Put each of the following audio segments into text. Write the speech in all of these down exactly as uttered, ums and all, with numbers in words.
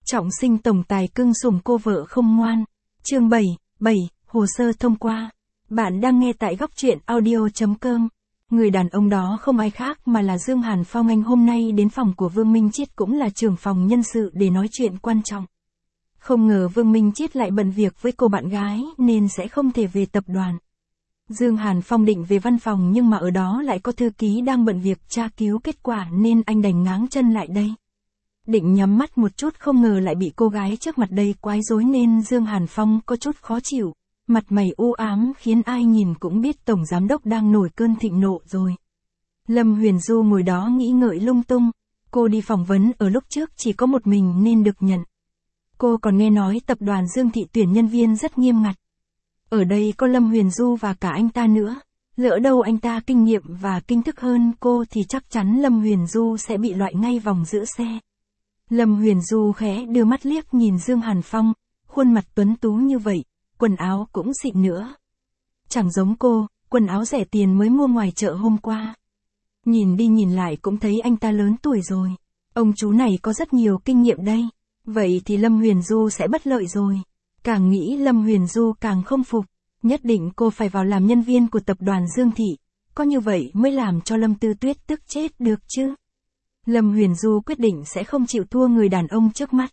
Trọng sinh tổng tài cưng sủng cô vợ không ngoan. Chương bảy, bảy, hồ sơ thông qua. Bạn đang nghe tại góc truyện audio chấm com. Người đàn ông đó không ai khác mà là Dương Hàn Phong. Anh hôm nay đến phòng của Vương Minh Chiết, cũng là trưởng phòng nhân sự, để nói chuyện quan trọng. Không ngờ Vương Minh Chiết lại bận việc với cô bạn gái nên sẽ không thể về tập đoàn. Dương Hàn Phong định về văn phòng nhưng mà ở đó lại có thư ký đang bận việc tra cứu kết quả nên anh đành ngáng chân lại đây. Định nhắm mắt một chút không ngờ lại bị cô gái trước mặt đây quấy rối nên Dương Hàn Phong có chút khó chịu, mặt mày u ám khiến ai nhìn cũng biết tổng giám đốc đang nổi cơn thịnh nộ rồi. Lâm Huyền Du ngồi đó nghĩ ngợi lung tung, cô đi phỏng vấn ở lúc trước chỉ có một mình nên được nhận. Cô còn nghe nói tập đoàn Dương Thị tuyển nhân viên rất nghiêm ngặt. Ở đây có Lâm Huyền Du và cả anh ta nữa, lỡ đâu anh ta kinh nghiệm và kinh thức hơn cô thì chắc chắn Lâm Huyền Du sẽ bị loại ngay vòng giữ xe. Lâm Huyền Du khẽ đưa mắt liếc nhìn Dương Hàn Phong, khuôn mặt tuấn tú như vậy, quần áo cũng xịn nữa. Chẳng giống cô, quần áo rẻ tiền mới mua ngoài chợ hôm qua. Nhìn đi nhìn lại cũng thấy anh ta lớn tuổi rồi. Ông chú này có rất nhiều kinh nghiệm đây. Vậy thì Lâm Huyền Du sẽ bất lợi rồi. Càng nghĩ Lâm Huyền Du càng không phục. Nhất định cô phải vào làm nhân viên của tập đoàn Dương Thị. Có như vậy mới làm cho Lâm Tư Tuyết tức chết được chứ. Lâm Huyền Du quyết định sẽ không chịu thua người đàn ông trước mắt.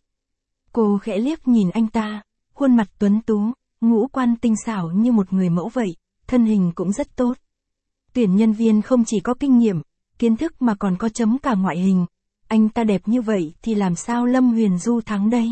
Cô khẽ liếc nhìn anh ta, khuôn mặt tuấn tú, ngũ quan tinh xảo như một người mẫu vậy, thân hình cũng rất tốt. Tuyển nhân viên không chỉ có kinh nghiệm, kiến thức mà còn có chấm cả ngoại hình. Anh ta đẹp như vậy thì làm sao Lâm Huyền Du thắng đây?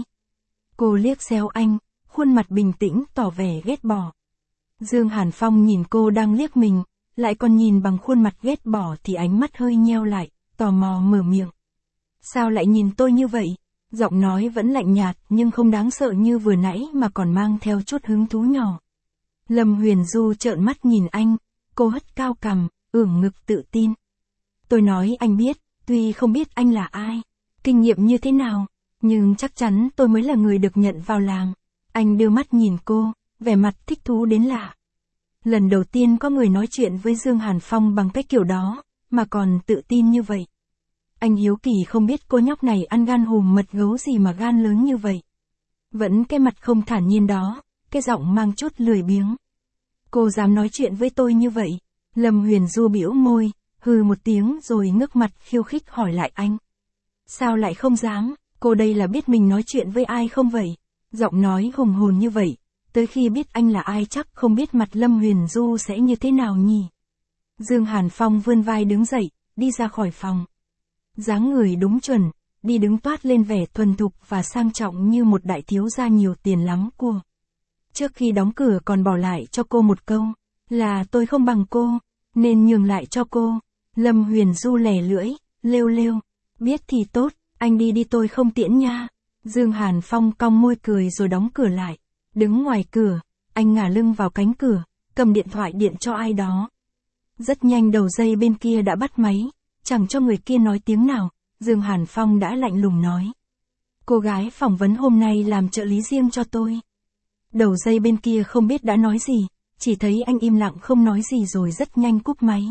Cô liếc xéo anh, khuôn mặt bình tĩnh tỏ vẻ ghét bỏ. Dương Hàn Phong nhìn cô đang liếc mình, lại còn nhìn bằng khuôn mặt ghét bỏ thì ánh mắt hơi nheo lại, tò mò mở miệng. Sao lại nhìn tôi như vậy? Giọng nói vẫn lạnh nhạt nhưng không đáng sợ như vừa nãy mà còn mang theo chút hứng thú nhỏ. Lâm Huyền Du trợn mắt nhìn anh, cô hất cao cằm, ưỡn ngực tự tin. Tôi nói anh biết, tuy không biết anh là ai, kinh nghiệm như thế nào, nhưng chắc chắn tôi mới là người được nhận vào làm. Anh đưa mắt nhìn cô, vẻ mặt thích thú đến lạ. Lần đầu tiên có người nói chuyện với Dương Hàn Phong bằng cái kiểu đó, mà còn tự tin như vậy. Anh hiếu kỳ không biết cô nhóc này ăn gan hùm mật gấu gì mà gan lớn như vậy. Vẫn cái mặt không thản nhiên đó, cái giọng mang chút lười biếng. Cô dám nói chuyện với tôi như vậy? Lâm Huyền Du bĩu môi, hừ một tiếng rồi ngước mặt khiêu khích hỏi lại anh. Sao lại không dám, cô đây là biết mình nói chuyện với ai không vậy? Giọng nói hùng hồn như vậy, tới khi biết anh là ai chắc không biết mặt Lâm Huyền Du sẽ như thế nào nhỉ? Dương Hàn Phong vươn vai đứng dậy, đi ra khỏi phòng. Dáng người đúng chuẩn, đi đứng toát lên vẻ thuần thục và sang trọng như một đại thiếu gia nhiều tiền lắm của. Trước khi đóng cửa còn bỏ lại cho cô một câu, là tôi không bằng cô, nên nhường lại cho cô. Lâm Huyền Du lè lưỡi, lêu lêu, biết thì tốt, anh đi đi tôi không tiễn nha. Dương Hàn Phong cong môi cười rồi đóng cửa lại. Đứng ngoài cửa, anh ngả lưng vào cánh cửa, cầm điện thoại điện cho ai đó. Rất nhanh đầu dây bên kia đã bắt máy, chẳng cho người kia nói tiếng nào, Dương Hàn Phong đã lạnh lùng nói. Cô gái phỏng vấn hôm nay làm trợ lý riêng cho tôi. Đầu dây bên kia không biết đã nói gì, chỉ thấy anh im lặng không nói gì rồi rất nhanh cúp máy.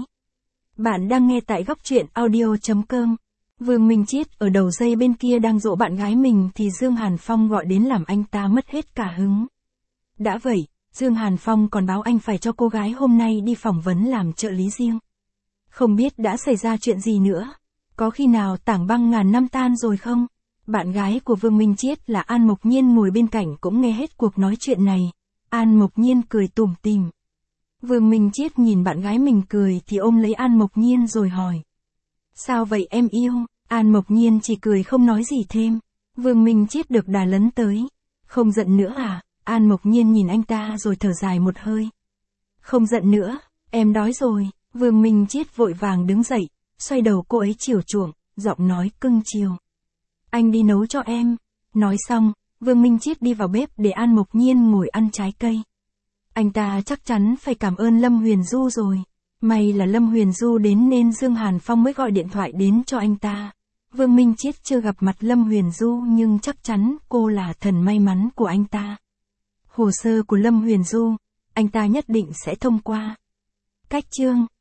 Bạn đang nghe tại góc truyện audio chấm com. Vương Minh Chiết ở đầu dây bên kia đang dỗ bạn gái mình thì Dương Hàn Phong gọi đến làm anh ta mất hết cả hứng. Đã vậy, Dương Hàn Phong còn báo anh phải cho cô gái hôm nay đi phỏng vấn làm trợ lý riêng. Không biết đã xảy ra chuyện gì nữa. Có khi nào tảng băng ngàn năm tan rồi không? Bạn gái của Vương Minh Chiết là An Mộc Nhiên ngồi bên cạnh cũng nghe hết cuộc nói chuyện này. An Mộc Nhiên cười tủm tỉm. Vương Minh Chiết nhìn bạn gái mình cười thì ôm lấy An Mộc Nhiên rồi hỏi. Sao vậy em yêu? An Mộc Nhiên chỉ cười không nói gì thêm. Vương Minh Chiết được đà lấn tới. Không giận nữa à? An Mộc Nhiên nhìn anh ta rồi thở dài một hơi. Không giận nữa, em đói rồi. Vương Minh Chiết vội vàng đứng dậy, xoay đầu cô ấy chiều chuộng, giọng nói cưng chiều. Anh đi nấu cho em. Nói xong, Vương Minh Chiết đi vào bếp để An Mộc Nhiên ngồi ăn trái cây. Anh ta chắc chắn phải cảm ơn Lâm Huyền Du rồi. May là Lâm Huyền Du đến nên Dương Hàn Phong mới gọi điện thoại đến cho anh ta. Vương Minh Chiết chưa gặp mặt Lâm Huyền Du nhưng chắc chắn cô là thần may mắn của anh ta. Hồ sơ của Lâm Huyền Du, anh ta nhất định sẽ thông qua. Cách chương